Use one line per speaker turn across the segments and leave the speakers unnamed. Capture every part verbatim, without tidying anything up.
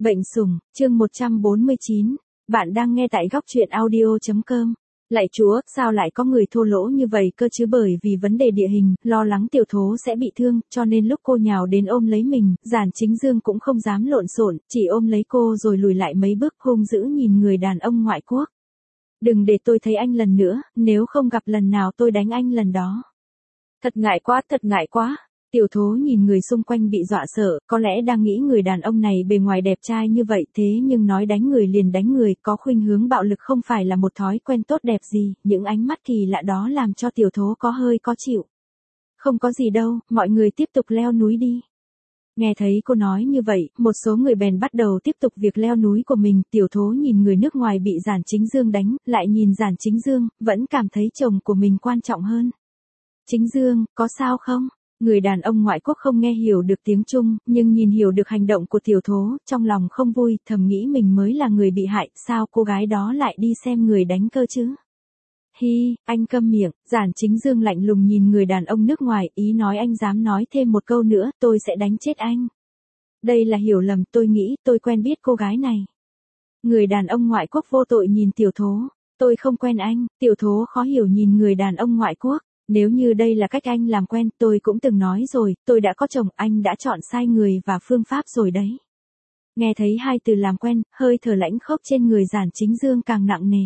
Bệnh sủng, chương một trăm bốn mươi chín. Bạn đang nghe tại góc truyện audio chấm com. Lạy Chúa, sao lại có người thô lỗ như vậy cơ chứ, bởi vì vấn đề địa hình, lo lắng Tiểu Thố sẽ bị thương, cho nên lúc cô nhào đến ôm lấy mình, Giản Chính Dương cũng không dám lộn xộn, chỉ ôm lấy cô rồi lùi lại mấy bước, hung dữ nhìn người đàn ông ngoại quốc. Đừng để tôi thấy anh lần nữa, nếu không gặp lần nào tôi đánh anh lần đó. Thật ngại quá, thật ngại quá. Tiểu Thố nhìn người xung quanh bị dọa sợ, có lẽ đang nghĩ người đàn ông này bề ngoài đẹp trai như vậy, thế nhưng nói đánh người liền đánh người, có khuynh hướng bạo lực không phải là một thói quen tốt đẹp gì, những ánh mắt kỳ lạ đó làm cho Tiểu Thố có hơi khó chịu. Không có gì đâu, mọi người tiếp tục leo núi đi. Nghe thấy cô nói như vậy, một số người bèn bắt đầu tiếp tục việc leo núi của mình. Tiểu Thố nhìn người nước ngoài bị Giản Chính Dương đánh, lại nhìn Giản Chính Dương, vẫn cảm thấy chồng của mình quan trọng hơn. Chính Dương, có sao không? Người đàn ông ngoại quốc không nghe hiểu được tiếng Trung, nhưng nhìn hiểu được hành động của Tiểu Thố, trong lòng không vui, thầm nghĩ mình mới là người bị hại, sao cô gái đó lại đi xem người đánh cơ chứ? Hi, anh câm miệng. Giản Chính Dương lạnh lùng nhìn người đàn ông nước ngoài, ý nói anh dám nói thêm một câu nữa, tôi sẽ đánh chết anh. Đây là hiểu lầm, tôi nghĩ tôi quen biết cô gái này. Người đàn ông ngoại quốc vô tội nhìn Tiểu Thố, tôi không quen anh. Tiểu Thố khó hiểu nhìn người đàn ông ngoại quốc. Nếu như đây là cách anh làm quen, tôi cũng từng nói rồi, tôi đã có chồng, anh đã chọn sai người và phương pháp rồi đấy. Nghe thấy hai từ làm quen, hơi thở lãnh khốc trên người Giản Chính Dương càng nặng nề.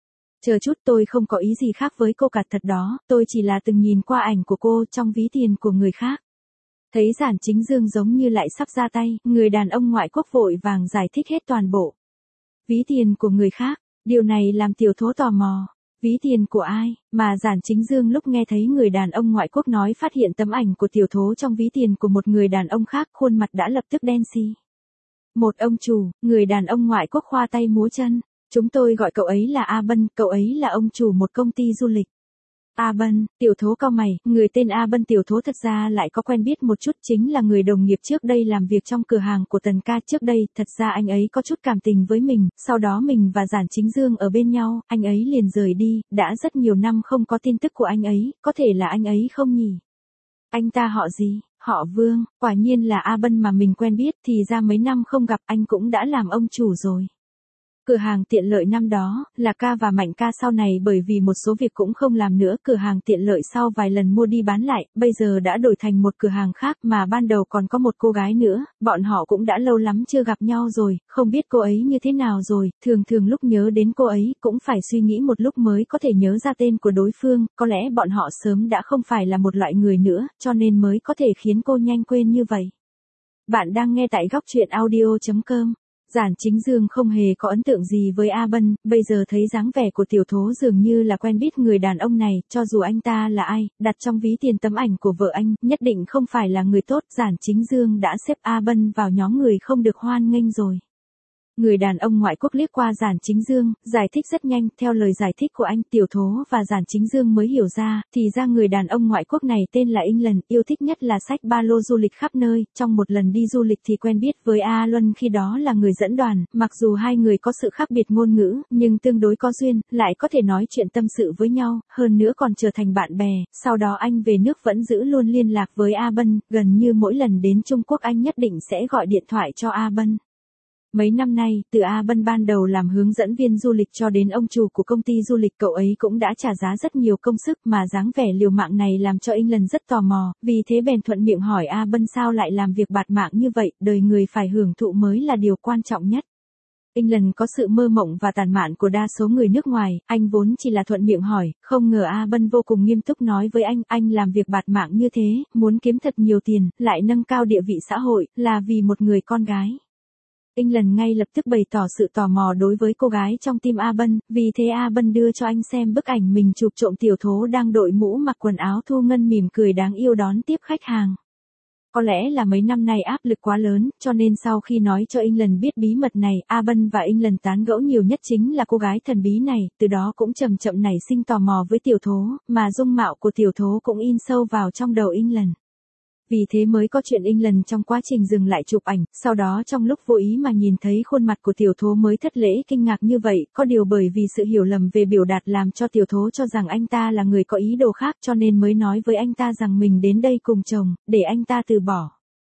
Chờ chút, tôi không có ý gì khác với cô cả thật đó, tôi chỉ là từng nhìn qua ảnh của cô trong ví tiền của người khác. Thấy Giản Chính Dương giống như lại sắp ra tay, người đàn ông ngoại quốc vội vàng giải thích hết toàn bộ. Ví tiền của người khác, điều này làm Tiểu Thố tò mò. Ví tiền của ai, mà Giản Chính Dương lúc nghe thấy người đàn ông ngoại quốc nói phát hiện tấm ảnh của Tiểu Thố trong ví tiền của một người đàn ông khác, khuôn mặt đã lập tức đen xì. Một ông chủ, người đàn ông ngoại quốc khoa tay múa chân, chúng tôi gọi cậu ấy là A Bân, cậu ấy là ông chủ một công ty du lịch. A Bân, Tiểu Thố cau mày, người tên A Bân Tiểu Thố thật ra lại có quen biết một chút, chính là người đồng nghiệp trước đây làm việc trong cửa hàng của Tần ca trước đây, thật ra anh ấy có chút cảm tình với mình, sau đó mình và Giản Chính Dương ở bên nhau, anh ấy liền rời đi, đã rất nhiều năm không có tin tức của anh ấy, có thể là anh ấy không nhỉ? Anh ta họ gì? Họ Vương, quả nhiên là A Bân mà mình quen biết, thì ra mấy năm không gặp anh cũng đã làm ông chủ rồi. Cửa hàng tiện lợi năm đó, là ca và Mạnh ca sau này bởi vì một số việc cũng không làm nữa, cửa hàng tiện lợi sau vài lần mua đi bán lại, bây giờ đã đổi thành một cửa hàng khác mà ban đầu còn có một cô gái nữa, bọn họ cũng đã lâu lắm chưa gặp nhau rồi, không biết cô ấy như thế nào rồi, thường thường lúc nhớ đến cô ấy cũng phải suy nghĩ một lúc mới có thể nhớ ra tên của đối phương, có lẽ bọn họ sớm đã không phải là một loại người nữa, cho nên mới có thể khiến cô nhanh quên như vậy. Bạn đang nghe tại góc truyện audio chấm com. Giản Chính Dương không hề có ấn tượng gì với A Bân, bây giờ thấy dáng vẻ của Tiểu Thố dường như là quen biết người đàn ông này, cho dù anh ta là ai, đặt trong ví tiền tấm ảnh của vợ anh, nhất định không phải là người tốt, Giản Chính Dương đã xếp A Bân vào nhóm người không được hoan nghênh rồi. Người đàn ông ngoại quốc liếc qua Giản Chính Dương, giải thích rất nhanh, theo lời giải thích của anh, Tiểu Thố và Giản Chính Dương mới hiểu ra, thì ra người đàn ông ngoại quốc này tên là England, yêu thích nhất là xách ba lô du lịch khắp nơi, trong một lần đi du lịch thì quen biết với A Luân khi đó là người dẫn đoàn, mặc dù hai người có sự khác biệt ngôn ngữ, nhưng tương đối có duyên, lại có thể nói chuyện tâm sự với nhau, hơn nữa còn trở thành bạn bè, sau đó anh về nước vẫn giữ luôn liên lạc với A Bân, gần như mỗi lần đến Trung Quốc anh nhất định sẽ gọi điện thoại cho A Bân. Mấy năm nay, từ A Bân ban đầu làm hướng dẫn viên du lịch cho đến ông chủ của công ty du lịch, cậu ấy cũng đã trả giá rất nhiều công sức mà dáng vẻ liều mạng này làm cho England rất tò mò, vì thế bèn thuận miệng hỏi A Bân sao lại làm việc bạt mạng như vậy, đời người phải hưởng thụ mới là điều quan trọng nhất. England có sự mơ mộng và tàn mạn của đa số người nước ngoài, anh vốn chỉ là thuận miệng hỏi, không ngờ A Bân vô cùng nghiêm túc nói với anh, anh làm việc bạt mạng như thế, muốn kiếm thật nhiều tiền, lại nâng cao địa vị xã hội, là vì một người con gái. England ngay lập tức bày tỏ sự tò mò đối với cô gái trong tim A Bân, vì thế A Bân đưa cho anh xem bức ảnh mình chụp trộm Tiểu Thố đang đội mũ mặc quần áo thu ngân mỉm cười đáng yêu đón tiếp khách hàng. Có lẽ là mấy năm nay áp lực quá lớn, cho nên sau khi nói cho England biết bí mật này, A Bân và England tán gẫu nhiều nhất chính là cô gái thần bí này, từ đó cũng chậm chậm nảy sinh tò mò với Tiểu Thố, mà dung mạo của Tiểu Thố cũng in sâu vào trong đầu England. Vì thế mới có chuyện England trong quá trình dừng lại chụp ảnh, sau đó trong lúc vô ý mà nhìn thấy khuôn mặt của Tiểu Thố mới thất lễ kinh ngạc như vậy, có điều bởi vì sự hiểu lầm về biểu đạt làm cho Tiểu Thố cho rằng anh ta là người có ý đồ khác cho nên mới nói với anh ta rằng mình đến đây cùng chồng, để anh ta từ bỏ.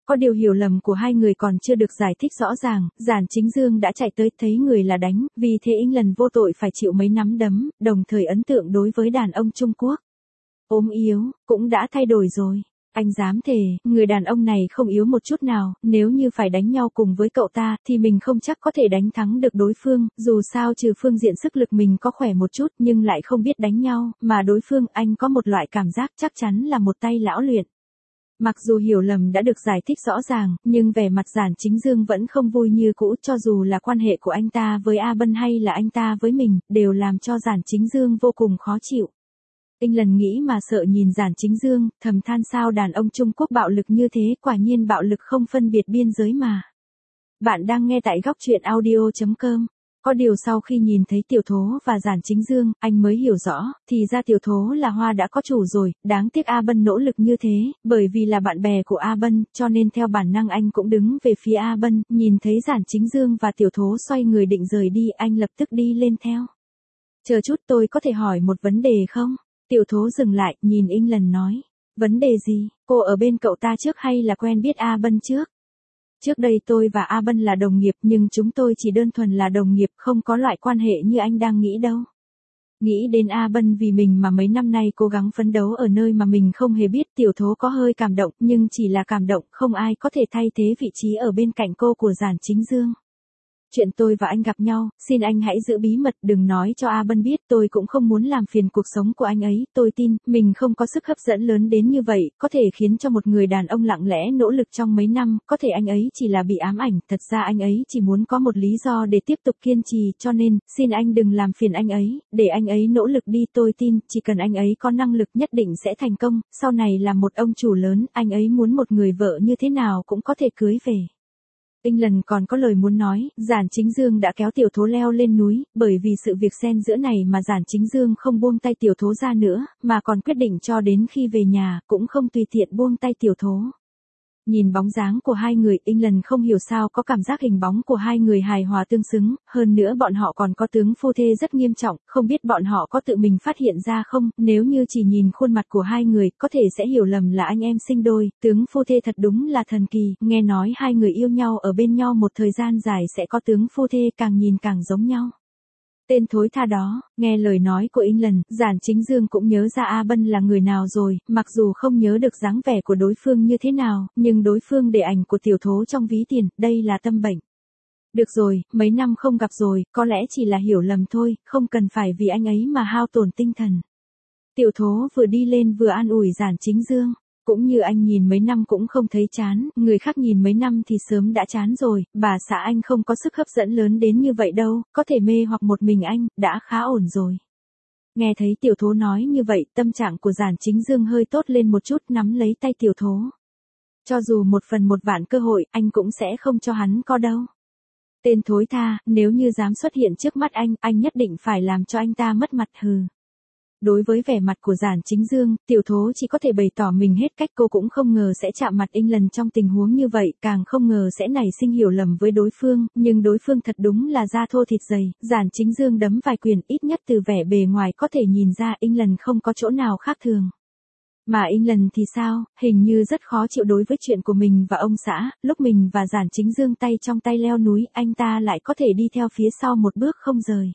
Có điều hiểu lầm của hai người còn chưa được giải thích rõ ràng, Giản Chính Dương đã chạy tới thấy người là đánh, vì thế England vô tội phải chịu mấy nắm đấm, đồng thời ấn tượng đối với đàn ông Trung Quốc. Ốm yếu, cũng đã thay đổi rồi. Anh dám thề, người đàn ông này không yếu một chút nào, nếu như phải đánh nhau cùng với cậu ta, thì mình không chắc có thể đánh thắng được đối phương, dù sao trừ phương diện sức lực mình có khỏe một chút nhưng lại không biết đánh nhau, mà đối phương anh có một loại cảm giác chắc chắn là một tay lão luyện. Mặc dù hiểu lầm đã được giải thích rõ ràng, nhưng vẻ mặt Giản Chính Dương vẫn không vui như cũ, cho dù là quan hệ của anh ta với A Bân hay là anh ta với mình, đều làm cho Giản Chính Dương vô cùng khó chịu. England nghĩ mà sợ nhìn Giản Chính Dương, thầm than sao đàn ông Trung Quốc bạo lực như thế, quả nhiên bạo lực không phân biệt biên giới mà. Bạn đang nghe tại góc truyện audio chấm com. Có điều sau khi nhìn thấy Tiểu Thố và Giản Chính Dương, anh mới hiểu rõ, thì ra Tiểu Thố là hoa đã có chủ rồi, đáng tiếc A Bân nỗ lực như thế, bởi vì là bạn bè của A Bân, cho nên theo bản năng anh cũng đứng về phía A Bân, nhìn thấy Giản Chính Dương và Tiểu Thố xoay người định rời đi, anh lập tức đi lên theo. Chờ chút, tôi có thể hỏi một vấn đề không? Tiểu Thố dừng lại, nhìn England nói. Vấn đề gì, cô ở bên cậu ta trước hay là quen biết A Bân trước? Trước đây tôi và A Bân là đồng nghiệp nhưng chúng tôi chỉ đơn thuần là đồng nghiệp, không có loại quan hệ như anh đang nghĩ đâu. Nghĩ đến A Bân vì mình mà mấy năm nay cố gắng phấn đấu ở nơi mà mình không hề biết, Tiểu Thố có hơi cảm động, nhưng chỉ là cảm động, không ai có thể thay thế vị trí ở bên cạnh cô của Giản Chính Dương. Chuyện tôi và anh gặp nhau, xin anh hãy giữ bí mật, đừng nói cho A Bân biết, tôi cũng không muốn làm phiền cuộc sống của anh ấy, tôi tin, mình không có sức hấp dẫn lớn đến như vậy, có thể khiến cho một người đàn ông lặng lẽ nỗ lực trong mấy năm, có thể anh ấy chỉ là bị ám ảnh, thật ra anh ấy chỉ muốn có một lý do để tiếp tục kiên trì, cho nên, xin anh đừng làm phiền anh ấy, để anh ấy nỗ lực đi, tôi tin, chỉ cần anh ấy có năng lực nhất định sẽ thành công, sau này là một ông chủ lớn, anh ấy muốn một người vợ như thế nào cũng có thể cưới về. England còn có lời muốn nói, Giản Chính Dương đã kéo Tiểu Thố leo lên núi, bởi vì sự việc xen giữa này mà Giản Chính Dương không buông tay Tiểu Thố ra nữa, mà còn quyết định cho đến khi về nhà, cũng không tùy tiện buông tay Tiểu Thố. Nhìn bóng dáng của hai người, England không hiểu sao có cảm giác hình bóng của hai người hài hòa tương xứng, hơn nữa bọn họ còn có tướng phu thê rất nghiêm trọng, không biết bọn họ có tự mình phát hiện ra không, nếu như chỉ nhìn khuôn mặt của hai người, có thể sẽ hiểu lầm là anh em sinh đôi, tướng phu thê thật đúng là thần kỳ, nghe nói hai người yêu nhau ở bên nhau một thời gian dài sẽ có tướng phu thê càng nhìn càng giống nhau. Tên thối tha đó, nghe lời nói của England, Giản Chính Dương cũng nhớ ra A Bân là người nào rồi, mặc dù không nhớ được dáng vẻ của đối phương như thế nào, nhưng đối phương để ảnh của Tiểu Thố trong ví tiền, đây là tâm bệnh. Được rồi, mấy năm không gặp rồi, có lẽ chỉ là hiểu lầm thôi, không cần phải vì anh ấy mà hao tổn tinh thần. Tiểu Thố vừa đi lên vừa an ủi Giản Chính Dương. Cũng như anh nhìn mấy năm cũng không thấy chán, người khác nhìn mấy năm thì sớm đã chán rồi, bà xã anh không có sức hấp dẫn lớn đến như vậy đâu, có thể mê hoặc một mình anh, đã khá ổn rồi. Nghe thấy Tiểu Thố nói như vậy, tâm trạng của Giản Chính Dương hơi tốt lên một chút, nắm lấy tay Tiểu Thố. Cho dù một phần một vạn cơ hội, anh cũng sẽ không cho hắn có đâu. Tên thối tha, nếu như dám xuất hiện trước mắt anh, anh nhất định phải làm cho anh ta mất mặt hừ. Đối với vẻ mặt của Giản Chính Dương, Tiểu Thố chỉ có thể bày tỏ mình hết cách, cô cũng không ngờ sẽ chạm mặt England trong tình huống như vậy, càng không ngờ sẽ nảy sinh hiểu lầm với đối phương, nhưng đối phương thật đúng là da thô thịt dày, Giản Chính Dương đấm vài quyền, ít nhất từ vẻ bề ngoài có thể nhìn ra England không có chỗ nào khác thường. Mà England thì sao, hình như rất khó chịu đối với chuyện của mình và ông xã, lúc mình và Giản Chính Dương tay trong tay leo núi, anh ta lại có thể đi theo phía sau một bước không rời.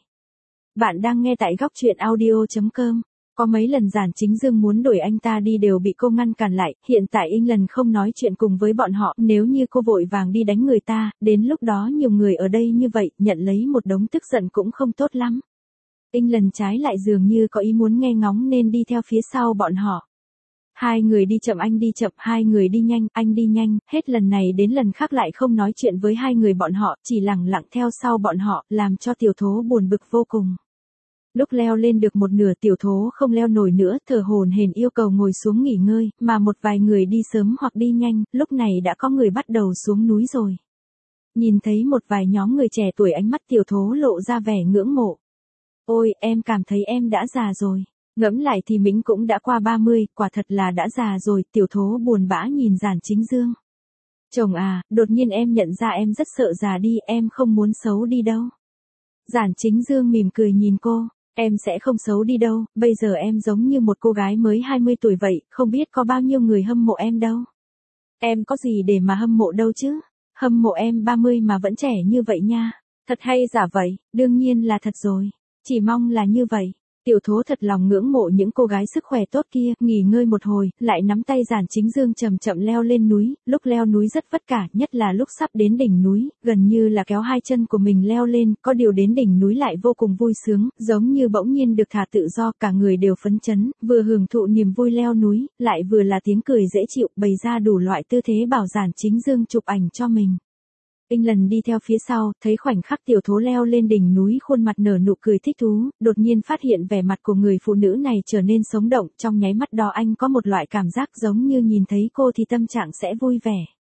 Bạn đang nghe tại góc truyện audio chấm com. Có mấy lần Giản Chính Dương muốn đuổi anh ta đi đều bị cô ngăn cản lại, hiện tại England không nói chuyện cùng với bọn họ, nếu như cô vội vàng đi đánh người ta, đến lúc đó nhiều người ở đây như vậy, nhận lấy một đống tức giận cũng không tốt lắm. England trái lại dường như có ý muốn nghe ngóng nên đi theo phía sau bọn họ. Hai người đi chậm anh đi chậm, hai người đi nhanh, anh đi nhanh, hết lần này đến lần khác lại không nói chuyện với hai người bọn họ, chỉ lẳng lặng theo sau bọn họ, làm cho Tiểu Thố buồn bực vô cùng. Lúc leo lên được một nửa Tiểu Thố không leo nổi nữa, thở hổn hển yêu cầu ngồi xuống nghỉ ngơi, mà một vài người đi sớm hoặc đi nhanh, lúc này đã có người bắt đầu xuống núi rồi. Nhìn thấy một vài nhóm người trẻ tuổi, ánh mắt Tiểu Thố lộ ra vẻ ngưỡng mộ. Ôi, em cảm thấy em đã già rồi. Ngẫm lại thì mình cũng đã qua ba mươi, quả thật là đã già rồi, Tiểu Thố buồn bã nhìn Giản Chính Dương. Chồng à, đột nhiên em nhận ra em rất sợ già đi, em không muốn xấu đi đâu. Giản Chính Dương mỉm cười nhìn cô, em sẽ không xấu đi đâu, bây giờ em giống như một cô gái mới hai mươi tuổi vậy, không biết có bao nhiêu người hâm mộ em đâu. Em có gì để mà hâm mộ đâu chứ? Hâm mộ em ba mươi mà vẫn trẻ như vậy nha. Thật hay giả vậy? Đương nhiên là thật rồi. Chỉ mong là như vậy. Tiểu Thố thật lòng ngưỡng mộ những cô gái sức khỏe tốt kia, nghỉ ngơi một hồi, lại nắm tay Giản Chính Dương chậm chậm leo lên núi, lúc leo núi rất vất vả, nhất là lúc sắp đến đỉnh núi, gần như là kéo hai chân của mình leo lên, có điều đến đỉnh núi lại vô cùng vui sướng, giống như bỗng nhiên được thả tự do, cả người đều phấn chấn, vừa hưởng thụ niềm vui leo núi, lại vừa là tiếng cười dễ chịu, bày ra đủ loại tư thế bảo Giản Chính Dương chụp ảnh cho mình. England đi theo phía sau, thấy khoảnh khắc Tiểu Thố leo lên đỉnh núi, khuôn mặt nở nụ cười thích thú, đột nhiên phát hiện vẻ mặt của người phụ nữ này trở nên sống động, trong nháy mắt đó anh có một loại cảm giác giống như nhìn thấy cô thì tâm trạng sẽ vui vẻ.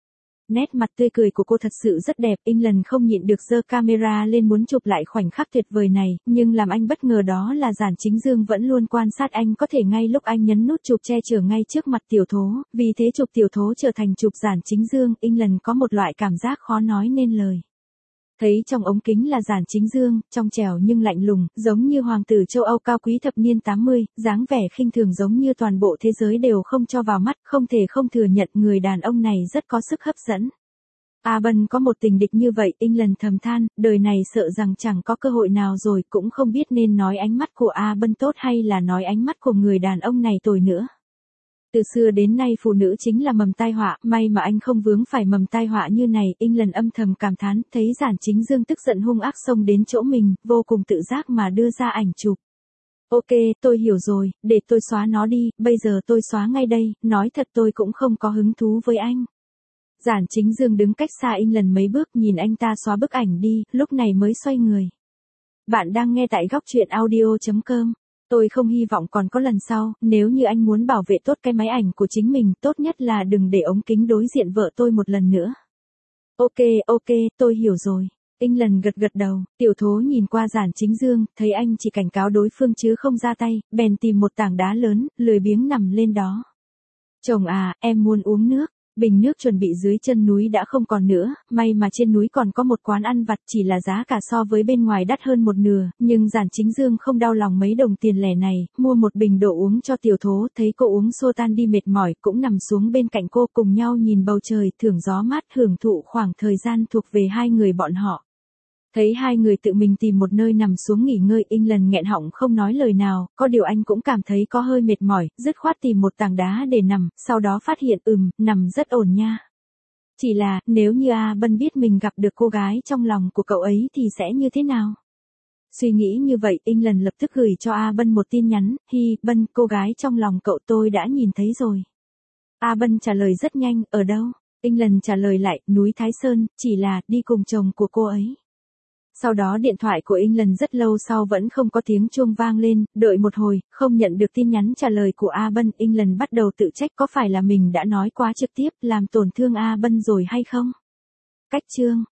Nét mặt tươi cười của cô thật sự rất đẹp, England không nhịn được giơ camera lên muốn chụp lại khoảnh khắc tuyệt vời này, nhưng làm anh bất ngờ đó là Giản Chính Dương vẫn luôn quan sát anh, có thể ngay lúc anh nhấn nút chụp che chở ngay trước mặt Tiểu Thố, vì thế chụp Tiểu Thố trở thành chụp Giản Chính Dương, England có một loại cảm giác khó nói nên lời. Thấy trong ống kính là Giản Chính Dương, trong trẻo nhưng lạnh lùng, giống như hoàng tử châu Âu cao quý thập niên tám mươi, dáng vẻ khinh thường giống như toàn bộ thế giới đều không cho vào mắt, không thể không thừa nhận người đàn ông này rất có sức hấp dẫn. A Bân có một tình địch như vậy, England thầm than, đời này sợ rằng chẳng có cơ hội nào rồi, cũng không biết nên nói ánh mắt của A Bân tốt hay là nói ánh mắt của người đàn ông này tồi nữa. Từ xưa đến nay phụ nữ chính là mầm tai họa, may mà anh không vướng phải mầm tai họa như này, England âm thầm cảm thán, thấy Giản Chính Dương tức giận hung ác xông đến chỗ mình, vô cùng tự giác mà đưa ra ảnh chụp. Ok, tôi hiểu rồi, để tôi xóa nó đi, bây giờ tôi xóa ngay đây, nói thật tôi cũng không có hứng thú với anh. Giản Chính Dương đứng cách xa England mấy bước nhìn anh ta xóa bức ảnh đi, lúc này mới xoay người. Bạn đang nghe tại góc truyện audio chấm com. Tôi không hy vọng còn có lần sau, nếu như anh muốn bảo vệ tốt cái máy ảnh của chính mình, tốt nhất là đừng để ống kính đối diện vợ tôi một lần nữa. Ok, ok, tôi hiểu rồi. England gật gật đầu, Tiểu Thố nhìn qua Giản Chính Dương, thấy anh chỉ cảnh cáo đối phương chứ không ra tay, bèn tìm một tảng đá lớn, lười biếng nằm lên đó. Chồng à, em muốn uống nước. Bình nước chuẩn bị dưới chân núi đã không còn nữa, may mà trên núi còn có một quán ăn vặt, chỉ là giá cả so với bên ngoài đắt hơn một nửa, nhưng Giản Chính Dương không đau lòng mấy đồng tiền lẻ này, mua một bình đồ uống cho Tiểu Thố, thấy cô uống xô tan đi mệt mỏi, cũng nằm xuống bên cạnh cô cùng nhau nhìn bầu trời, thưởng gió mát, hưởng thụ khoảng thời gian thuộc về hai người bọn họ. Thấy hai người tự mình tìm một nơi nằm xuống nghỉ ngơi, England nghẹn họng không nói lời nào, có điều anh cũng cảm thấy có hơi mệt mỏi, dứt khoát tìm một tảng đá để nằm, sau đó phát hiện ừm, nằm rất ổn nha. Chỉ là, nếu như A Bân biết mình gặp được cô gái trong lòng của cậu ấy thì sẽ như thế nào? Suy nghĩ như vậy, England lập tức gửi cho A Bân một tin nhắn, hi, Bân, cô gái trong lòng cậu tôi đã nhìn thấy rồi. A Bân trả lời rất nhanh, ở đâu? England trả lời lại, núi Thái Sơn, chỉ là, đi cùng chồng của cô ấy. Sau đó điện thoại của England rất lâu sau vẫn không có tiếng chuông vang lên, đợi một hồi, không nhận được tin nhắn trả lời của A Bân, England bắt đầu tự trách có phải là mình đã nói quá trực tiếp, làm tổn thương A Bân rồi hay không? Cách chương